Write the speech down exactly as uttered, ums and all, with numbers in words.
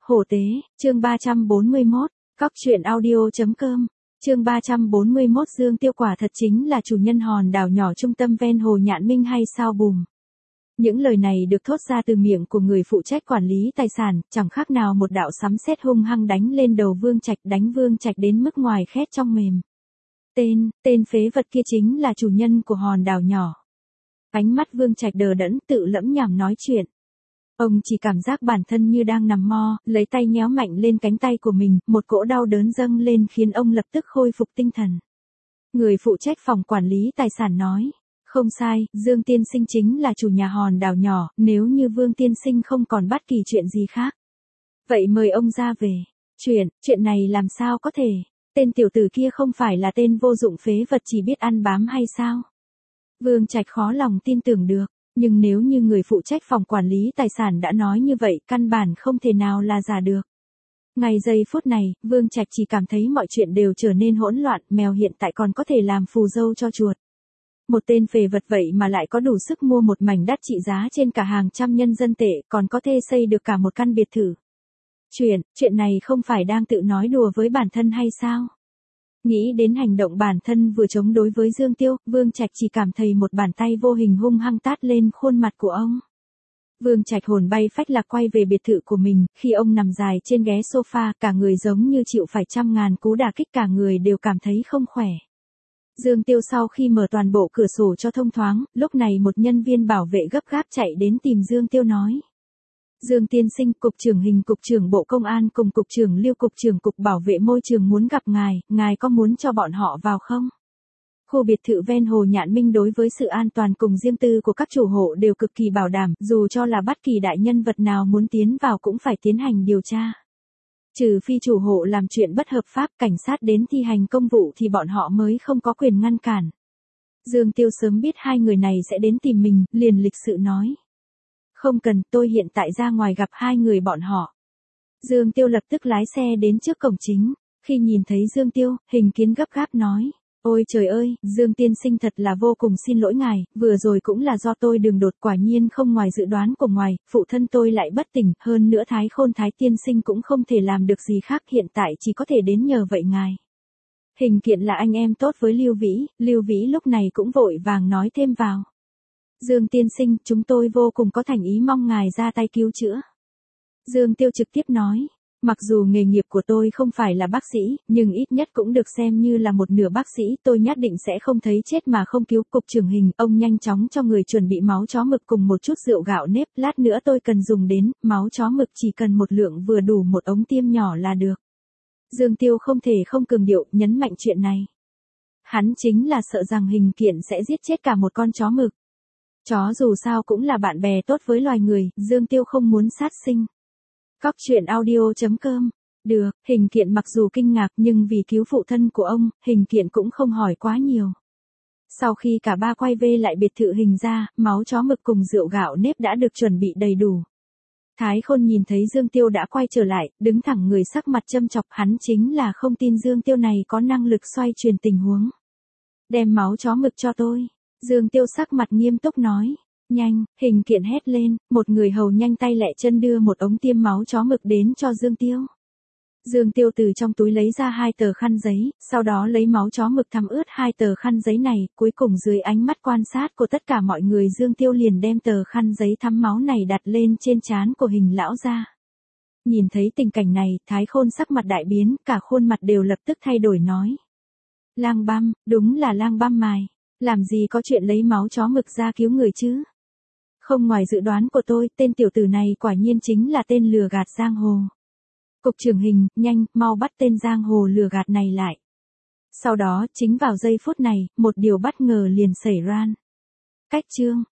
Hổ tế, chương ba trăm bốn mươi mốt, cóc truyện audio.com, chương ba trăm bốn mươi mốt Dương Tiêu quả thật chính là chủ nhân hòn đảo nhỏ trung tâm ven hồ Nhạn Minh hay sao bùm. Những lời này được thốt ra từ miệng của người phụ trách quản lý tài sản, chẳng khác nào một đạo sấm sét hung hăng đánh lên đầu Vương Trạch, đánh Vương Trạch đến mức ngoài khét trong mềm. Tên, tên phế vật kia chính là chủ nhân của hòn đảo nhỏ. Ánh mắt Vương Trạch đờ đẫn tự lẩm nhẩm nói chuyện. Ông chỉ cảm giác bản thân như đang nằm mo, lấy tay nhéo mạnh lên cánh tay của mình, một cỗ đau đớn dâng lên khiến ông lập tức khôi phục tinh thần. Người phụ trách phòng quản lý tài sản nói, không sai, Dương Tiên Sinh chính là chủ nhà hòn đảo nhỏ, nếu như Vương Tiên Sinh không còn bất kỳ chuyện gì khác. Vậy mời ông ra về. Chuyện, chuyện này làm sao có thể, tên tiểu tử kia không phải là tên vô dụng phế vật chỉ biết ăn bám hay sao? Vương Trạch khó lòng tin tưởng được. Nhưng nếu như người phụ trách phòng quản lý tài sản đã nói như vậy, căn bản không thể nào là giả được. Ngay giây phút này, Vương Trạch chỉ cảm thấy mọi chuyện đều trở nên hỗn loạn, mèo hiện tại còn có thể làm phù dâu cho chuột. Một tên phế vật vậy mà lại có đủ sức mua một mảnh đất trị giá trên cả hàng trăm nhân dân tệ, còn có thể xây được cả một căn biệt thự. Chuyện, chuyện này không phải đang tự nói đùa với bản thân hay sao? Nghĩ đến hành động bản thân vừa chống đối với Dương Tiêu, Vương Trạch chỉ cảm thấy một bàn tay vô hình hung hăng tát lên khuôn mặt của ông. Vương Trạch hồn bay phách lạc quay về biệt thự của mình, khi ông nằm dài trên ghế sofa, cả người giống như chịu phải trăm ngàn cú đả kích, cả người đều cảm thấy không khỏe. Dương Tiêu sau khi mở toàn bộ cửa sổ cho thông thoáng, lúc này một nhân viên bảo vệ gấp gáp chạy đến tìm Dương Tiêu nói. Dương Tiên Sinh, Cục trưởng Hình Cục trưởng Bộ Công an cùng Cục trưởng Lưu Cục trưởng Cục Bảo vệ Môi trường muốn gặp ngài, ngài có muốn cho bọn họ vào không? Khu biệt thự ven hồ Nhạn Minh đối với sự an toàn cùng riêng tư của các chủ hộ đều cực kỳ bảo đảm, dù cho là bất kỳ đại nhân vật nào muốn tiến vào cũng phải tiến hành điều tra. Trừ phi chủ hộ làm chuyện bất hợp pháp, cảnh sát đến thi hành công vụ thì bọn họ mới không có quyền ngăn cản. Dương Tiêu sớm biết hai người này sẽ đến tìm mình, liền lịch sự nói. Không cần, tôi hiện tại ra ngoài gặp hai người bọn họ. Dương Tiêu lập tức lái xe đến trước cổng chính. Khi nhìn thấy Dương Tiêu, Hình Kiến gấp gáp nói. Ôi trời ơi, Dương Tiên Sinh thật là vô cùng xin lỗi ngài, vừa rồi cũng là do tôi đường đột, quả nhiên không ngoài dự đoán của ngài, phụ thân tôi lại bất tỉnh, hơn nữa Thái Khôn Thái Tiên Sinh cũng không thể làm được gì khác, hiện tại chỉ có thể đến nhờ vậy ngài. Hình Kiện là anh em tốt với Lưu Vĩ, Lưu Vĩ lúc này cũng vội vàng nói thêm vào. Dương Tiên Sinh, chúng tôi vô cùng có thành ý mong ngài ra tay cứu chữa. Dương Tiêu trực tiếp nói, mặc dù nghề nghiệp của tôi không phải là bác sĩ, nhưng ít nhất cũng được xem như là một nửa bác sĩ, tôi nhất định sẽ không thấy chết mà không cứu. Cục trưởng Hình, ông nhanh chóng cho người chuẩn bị máu chó mực cùng một chút rượu gạo nếp, lát nữa tôi cần dùng đến, máu chó mực chỉ cần một lượng vừa đủ một ống tiêm nhỏ là được. Dương Tiêu không thể không cường điệu, nhấn mạnh chuyện này. Hắn chính là sợ rằng Hình Kiện sẽ giết chết cả một con chó mực. Chó dù sao cũng là bạn bè tốt với loài người, Dương Tiêu không muốn sát sinh. Cóc truyện audio.com. Được, Hình Kiện mặc dù kinh ngạc nhưng vì cứu phụ thân của ông, Hình Kiện cũng không hỏi quá nhiều. Sau khi cả ba quay về lại biệt thự Hình ra, máu chó mực cùng rượu gạo nếp đã được chuẩn bị đầy đủ. Thái Khôn nhìn thấy Dương Tiêu đã quay trở lại, đứng thẳng người sắc mặt châm chọc, hắn chính là không tin Dương Tiêu này có năng lực xoay chuyển tình huống. Đem máu chó mực cho tôi. Dương Tiêu sắc mặt nghiêm túc nói. Nhanh, Hình Kiện hét lên, một người hầu nhanh tay lẹ chân đưa một ống tiêm máu chó mực đến cho Dương Tiêu. Dương Tiêu từ trong túi lấy ra hai tờ khăn giấy, sau đó lấy máu chó mực thấm ướt hai tờ khăn giấy này, cuối cùng dưới ánh mắt quan sát của tất cả mọi người Dương Tiêu liền đem tờ khăn giấy thấm máu này đặt lên trên trán của Hình lão ra. Nhìn thấy tình cảnh này, Thái Khôn sắc mặt đại biến, cả khuôn mặt đều lập tức thay đổi nói. Lang băm, đúng là lang băm mài. Làm gì có chuyện lấy máu chó mực ra cứu người chứ? Không ngoài dự đoán của tôi, tên tiểu tử này quả nhiên chính là tên lừa gạt giang hồ. Cục trưởng Hình, nhanh, mau bắt tên giang hồ lừa gạt này lại. Sau đó, chính vào giây phút này, một điều bất ngờ liền xảy ra. Cách chương.